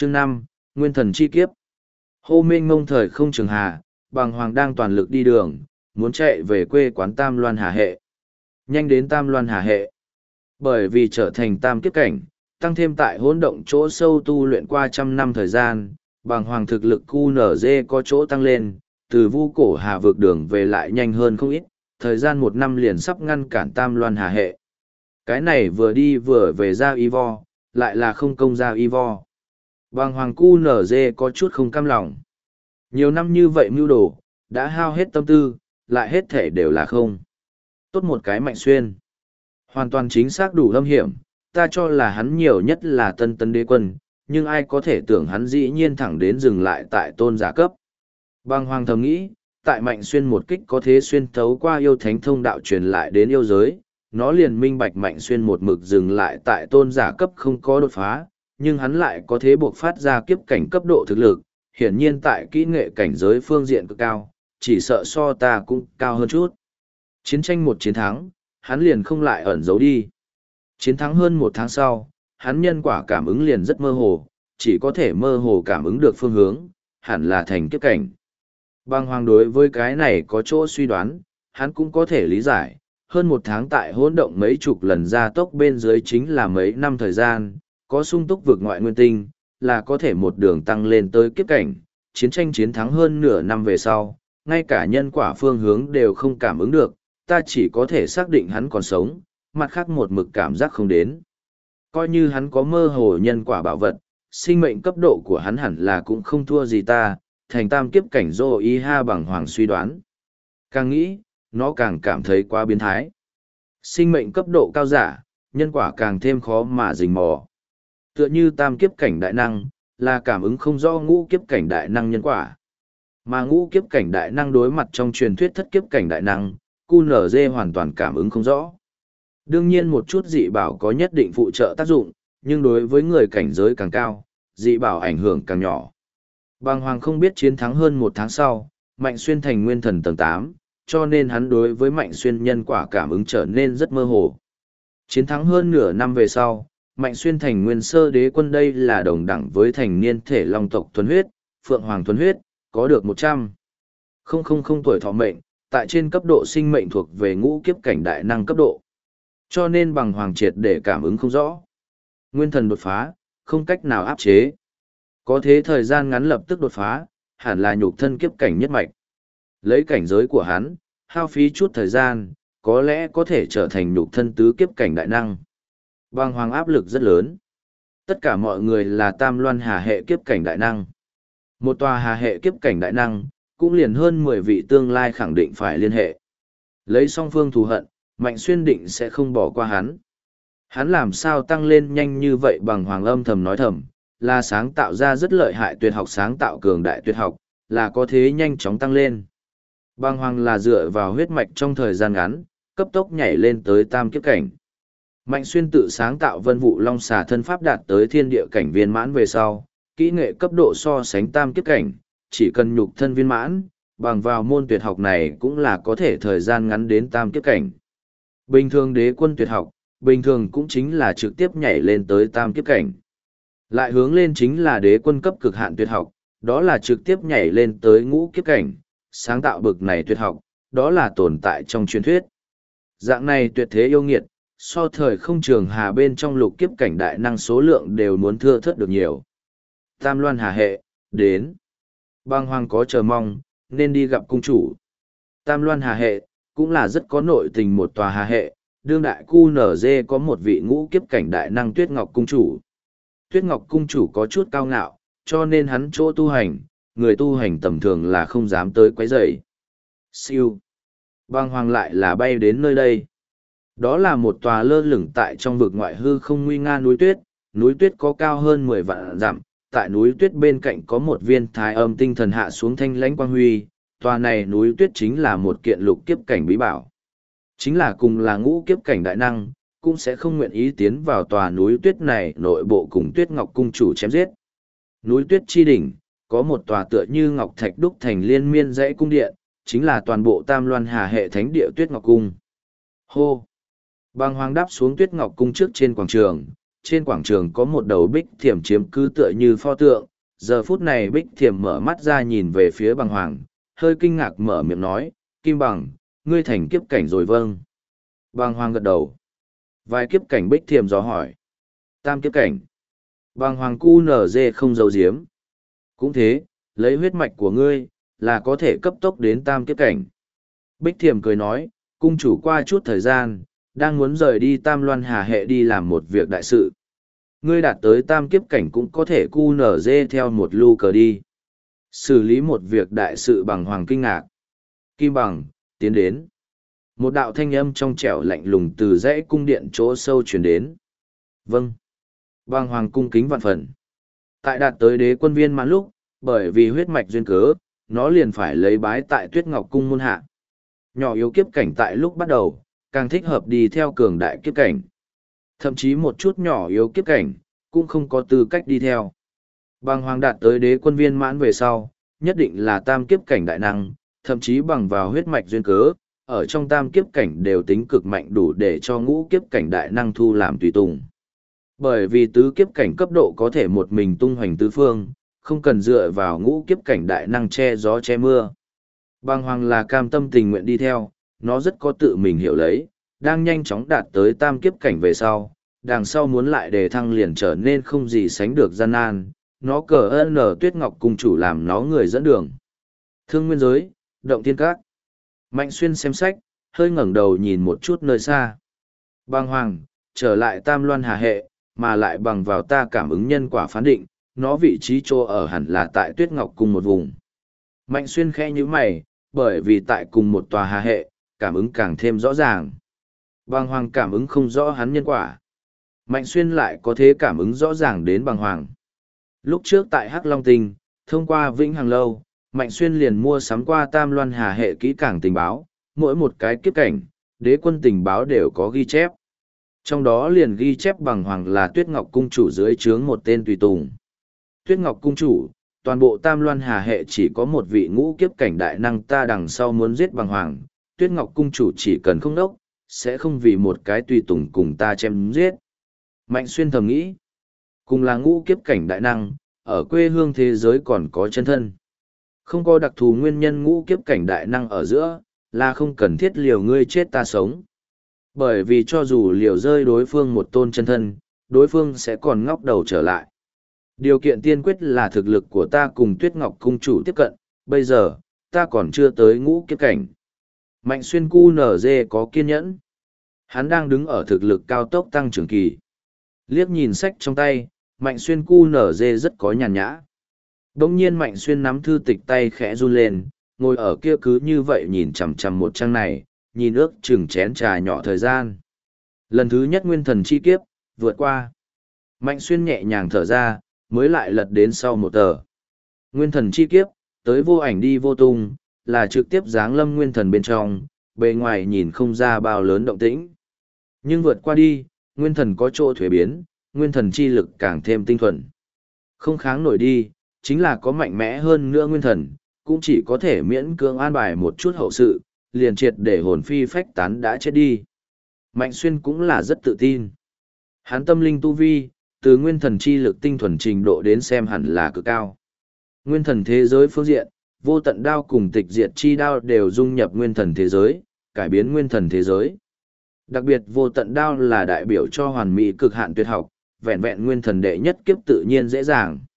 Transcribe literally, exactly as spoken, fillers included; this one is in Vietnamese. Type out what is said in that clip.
Chương năm Nguyên thần chi kiếp. Hô mênh ngông thời không trường hà, bàng hoàng đang toàn lực đi đường, muốn chạy về quê quán Tam Loan Hà Hệ. Nhanh đến Tam Loan Hà Hệ. Bởi vì trở thành tam kiếp cảnh, tăng thêm tại hỗn động chỗ sâu tu luyện qua trăm năm thời gian, bàng hoàng thực lực cu nở dê có chỗ tăng lên, từ vu cổ hà vượt đường về lại nhanh hơn không ít, thời gian một năm liền sắp ngăn cản Tam Loan Hà Hệ. Cái này vừa đi vừa về ra y vo, lại là không công ra y vo. Bàng hoàng cu nở dê có chút không cam lòng. Nhiều năm như vậy mưu đồ, đã hao hết tâm tư, lại hết thể đều là không. Tốt một cái Mạnh Xuyên. Hoàn toàn chính xác đủ lâm hiểm, ta cho là hắn nhiều nhất là tân tân đế quân, nhưng ai có thể tưởng hắn dĩ nhiên thẳng đến dừng lại tại tôn giả cấp. Bàng hoàng thầm nghĩ, tại Mạnh Xuyên một kích có thế xuyên thấu qua yêu thánh thông đạo truyền lại đến yêu giới, nó liền minh bạch Mạnh Xuyên một mực dừng lại tại tôn giả cấp không có đột phá, nhưng hắn lại có thế buộc phát ra kiếp cảnh cấp độ thực lực, hiển nhiên tại kỹ nghệ cảnh giới phương diện cực cao, chỉ sợ so ta cũng cao hơn chút. Chiến tranh một chiến thắng, hắn liền không lại ẩn giấu đi. Chiến thắng hơn một tháng sau, hắn nhân quả cảm ứng liền rất mơ hồ, chỉ có thể mơ hồ cảm ứng được phương hướng, hẳn là thành kiếp cảnh. Bàng hoàng đối với cái này có chỗ suy đoán, hắn cũng có thể lý giải, hơn một tháng tại hỗn động mấy chục lần ra tốc bên dưới chính là mấy năm thời gian, có sung túc vượt ngoại nguyên tinh, là có thể một đường tăng lên tới kiếp cảnh, chiến tranh chiến thắng hơn nửa năm về sau, ngay cả nhân quả phương hướng đều không cảm ứng được, ta chỉ có thể xác định hắn còn sống, mặt khác một mực cảm giác không đến. Coi như hắn có mơ hồ nhân quả bảo vật, sinh mệnh cấp độ của hắn hẳn là cũng không thua gì ta, thành tam kiếp cảnh dô y ha bằng hoàng suy đoán. Càng nghĩ, nó càng cảm thấy quá biến thái. Sinh mệnh cấp độ cao giả, nhân quả càng thêm khó mà rình mò. Tựa như tam kiếp cảnh đại năng, là cảm ứng không rõ ngũ kiếp cảnh đại năng nhân quả. Mà ngũ kiếp cảnh đại năng đối mặt trong truyền thuyết thất kiếp cảnh đại năng, cu nở dê hoàn toàn cảm ứng không rõ. Đương nhiên một chút dị bảo có nhất định phụ trợ tác dụng, nhưng đối với người cảnh giới càng cao, dị bảo ảnh hưởng càng nhỏ. Bàng hoàng không biết chiến thắng hơn một tháng sau, Mạnh Xuyên thành nguyên thần tầng tám, cho nên hắn đối với Mạnh Xuyên nhân quả cảm ứng trở nên rất mơ hồ. Chiến thắng hơn nửa năm về sau, Mạnh Xuyên thành nguyên sơ đế quân, đây là đồng đẳng với thành niên thể long tộc thuần huyết, phượng hoàng thuần huyết, có được một trăm linh tuổi thọ mệnh, tại trên cấp độ sinh mệnh thuộc về ngũ kiếp cảnh đại năng cấp độ. Cho nên bằng hoàng triệt để cảm ứng không rõ. Nguyên thần đột phá, không cách nào áp chế. Có thế thời gian ngắn lập tức đột phá, hẳn là nhục thân kiếp cảnh nhất mạch. Lấy cảnh giới của hắn, hao phí chút thời gian, có lẽ có thể trở thành nhục thân tứ kiếp cảnh đại năng. Bàng hoàng áp lực rất lớn. Tất cả mọi người là Tam Loan Hà Hệ kiếp cảnh đại năng. Một tòa Hà Hệ kiếp cảnh đại năng, cũng liền hơn mười vị tương lai khẳng định phải liên hệ. Lấy song phương thù hận, Mạnh Xuyên định sẽ không bỏ qua hắn. Hắn làm sao tăng lên nhanh như vậy? Bằng hoàng âm thầm nói thầm, là sáng tạo ra rất lợi hại tuyệt học, sáng tạo cường đại tuyệt học, là có thế nhanh chóng tăng lên. Bằng hoàng là dựa vào huyết mạch trong thời gian ngắn, cấp tốc nhảy lên tới tam kiếp cảnh. Mạnh Xuyên tự sáng tạo vân vụ long xà thân pháp đạt tới thiên địa cảnh viên mãn về sau, kỹ nghệ cấp độ so sánh tam kiếp cảnh, chỉ cần nhục thân viên mãn, bằng vào môn tuyệt học này cũng là có thể thời gian ngắn đến tam kiếp cảnh. Bình thường đế quân tuyệt học, bình thường cũng chính là trực tiếp nhảy lên tới tam kiếp cảnh. Lại hướng lên chính là đế quân cấp cực hạn tuyệt học, đó là trực tiếp nhảy lên tới ngũ kiếp cảnh, sáng tạo bực này tuyệt học, đó là tồn tại trong truyền thuyết. Dạng này tuyệt thế yêu nghiệt, so thời không trường hà bên trong lục kiếp cảnh đại năng số lượng đều muốn thưa thớt được nhiều. Tam Loan Hà Hệ, đến. Bàng hoàng có chờ mong, nên đi gặp cung chủ. Tam Loan Hà Hệ, cũng là rất có nội tình một tòa Hà Hệ, đương đại cu nở dê có một vị ngũ kiếp cảnh đại năng Tuyết Ngọc cung chủ. Tuyết Ngọc cung chủ có chút cao ngạo, cho nên hắn chỗ tu hành, người tu hành tầm thường là không dám tới quấy rầy. Siêu. Bàng hoàng lại là bay đến nơi đây. Đó là một tòa lơ lửng tại trong vực ngoại hư không nguy nga núi tuyết, núi tuyết có cao hơn mười vạn dặm, tại núi tuyết bên cạnh có một viên thái âm tinh thần hạ xuống thanh lãnh quang huy, tòa này núi tuyết chính là một kiện lục kiếp cảnh bí bảo. Chính là cùng là ngũ kiếp cảnh đại năng, cũng sẽ không nguyện ý tiến vào tòa núi tuyết này nội bộ cùng Tuyết Ngọc cung chủ chém giết. Núi tuyết chi đỉnh, có một tòa tựa như ngọc thạch đúc thành liên miên dãy cung điện, chính là toàn bộ Tam Loan Hà Hệ thánh địa Tuyết Ngọc cung. Hô! Bàng hoàng đáp xuống Tuyết Ngọc cung trước trên quảng trường, trên quảng trường có một đầu bích thiểm chiếm cứ tựa như pho tượng. Giờ phút này bích thiểm mở mắt ra nhìn về phía bằng hoàng, hơi kinh ngạc mở miệng nói, Kim Bằng, ngươi thành kiếp cảnh rồi vâng. Bằng hoàng gật đầu. Vài kiếp cảnh bích thiểm dò hỏi. Tam kiếp cảnh. Bằng hoàng cu nở dê không giấu giếm. Cũng thế, lấy huyết mạch của ngươi, là có thể cấp tốc đến tam kiếp cảnh. Bích thiểm cười nói, cung chủ qua chút thời gian, đang muốn rời đi Tam Loan Hà Hệ đi làm một việc đại sự. Ngươi đạt tới tam kiếp cảnh cũng có thể cu nở dê theo một lưu cờ đi. Xử lý một việc đại sự. Bằng hoàng kinh ngạc. Kim Bằng, tiến đến. Một đạo thanh âm trong trẻo lạnh lùng từ dãy cung điện chỗ sâu truyền đến. Vâng. Bằng hoàng cung kính vạn phần. Tại đạt tới đế quân viên mãn lúc, bởi vì huyết mạch duyên cớ, nó liền phải lấy bái tại Tuyết Ngọc Cung môn hạ. Nhỏ yếu kiếp cảnh tại lúc bắt đầu, càng thích hợp đi theo cường đại kiếp cảnh. Thậm chí một chút nhỏ yếu kiếp cảnh, cũng không có tư cách đi theo. Bằng hoàng đạt tới đế quân viên mãn về sau, nhất định là tam kiếp cảnh đại năng, thậm chí bằng vào huyết mạch duyên cớ, ở trong tam kiếp cảnh đều tính cực mạnh đủ để cho ngũ kiếp cảnh đại năng thu làm tùy tùng. Bởi vì tứ kiếp cảnh cấp độ có thể một mình tung hoành tứ phương, không cần dựa vào ngũ kiếp cảnh đại năng che gió che mưa. Bàng hoàng là cam tâm tình nguyện đi theo, nó rất có tự mình hiểu lấy, đang nhanh chóng đạt tới tam kiếp cảnh về sau, đằng sau muốn lại đề thăng liền trở nên không gì sánh được gian nan, nó cờ ơn nở Tuyết Ngọc Cung chủ làm nó người dẫn đường. Thương nguyên giới, động thiên các. Mạnh xuyên xem sách, hơi ngẩng đầu nhìn một chút nơi xa. Bàng hoàng, trở lại Tam Loan Hà Hệ, mà lại bằng vào ta cảm ứng nhân quả phán định, nó vị trí chỗ ở hẳn là tại Tuyết Ngọc Cung một vùng. Mạnh xuyên khẽ như mày, bởi vì tại cùng một tòa Hà Hệ, cảm ứng càng thêm rõ ràng. Bàng hoàng cảm ứng không rõ hắn nhân quả. Mạnh xuyên lại có thế cảm ứng rõ ràng đến bàng hoàng. Lúc trước tại Hắc Long Tinh, thông qua Vĩnh Hằng Lâu, Mạnh xuyên liền mua sắm qua Tam Loan Hà Hệ kỹ càng tình báo, mỗi một cái kiếp cảnh, đế quân tình báo đều có ghi chép. Trong đó liền ghi chép bàng hoàng là Tuyết Ngọc Cung chủ dưới trướng một tên tùy tùng. Tuyết Ngọc Cung chủ, toàn bộ Tam Loan Hà Hệ chỉ có một vị ngũ kiếp cảnh đại năng, ta đằng sau muốn giết bàng hoàng, Tuyết Ngọc Cung chủ chỉ cần không đốc, sẽ không vì một cái tùy tùng cùng ta chém giết. Mạnh xuyên thầm nghĩ, cùng là ngũ kiếp cảnh đại năng, ở quê hương thế giới còn có chân thân. Không có đặc thù nguyên nhân ngũ kiếp cảnh đại năng ở giữa, là không cần thiết liều ngươi chết ta sống. Bởi vì cho dù liều rơi đối phương một tôn chân thân, đối phương sẽ còn ngóc đầu trở lại. Điều kiện tiên quyết là thực lực của ta cùng Tuyết Ngọc Cung chủ tiếp cận, bây giờ, ta còn chưa tới ngũ kiếp cảnh. Mạnh xuyên cu nở dê có kiên nhẫn. Hắn đang đứng ở thực lực cao tốc tăng trưởng kỳ. Liếc nhìn sách trong tay, Mạnh xuyên cu nở dê rất có nhàn nhã. Đông nhiên Mạnh xuyên nắm thư tịch tay khẽ run lên, ngồi ở kia cứ như vậy nhìn chằm chằm một trang này, nhìn ước chừng chén trà nhỏ thời gian. Lần thứ nhất nguyên thần chi kiếp, vượt qua. Mạnh xuyên nhẹ nhàng thở ra, mới lại lật đến sau một tờ. Nguyên thần chi kiếp, tới vô ảnh đi vô tung, là trực tiếp giáng lâm nguyên thần bên trong, bề ngoài nhìn không ra bao lớn động tĩnh. Nhưng vượt qua đi, nguyên thần có chỗ thuế biến, nguyên thần chi lực càng thêm tinh thuần. Không kháng nổi đi, chính là có mạnh mẽ hơn nữa nguyên thần, cũng chỉ có thể miễn cưỡng an bài một chút hậu sự, liền triệt để hồn phi phách tán đã chết đi. Mạnh xuyên cũng là rất tự tin. Hắn tâm linh tu vi, từ nguyên thần chi lực tinh thuần trình độ đến xem hẳn là cực cao. Nguyên thần thế giới phương diện, vô tận đao cùng tịch diệt chi đao đều dung nhập nguyên thần thế giới, cải biến nguyên thần thế giới. Đặc biệt vô tận đao là đại biểu cho hoàn mỹ cực hạn tuyệt học, vẹn vẹn nguyên thần đệ nhất kiếp tự nhiên dễ dàng.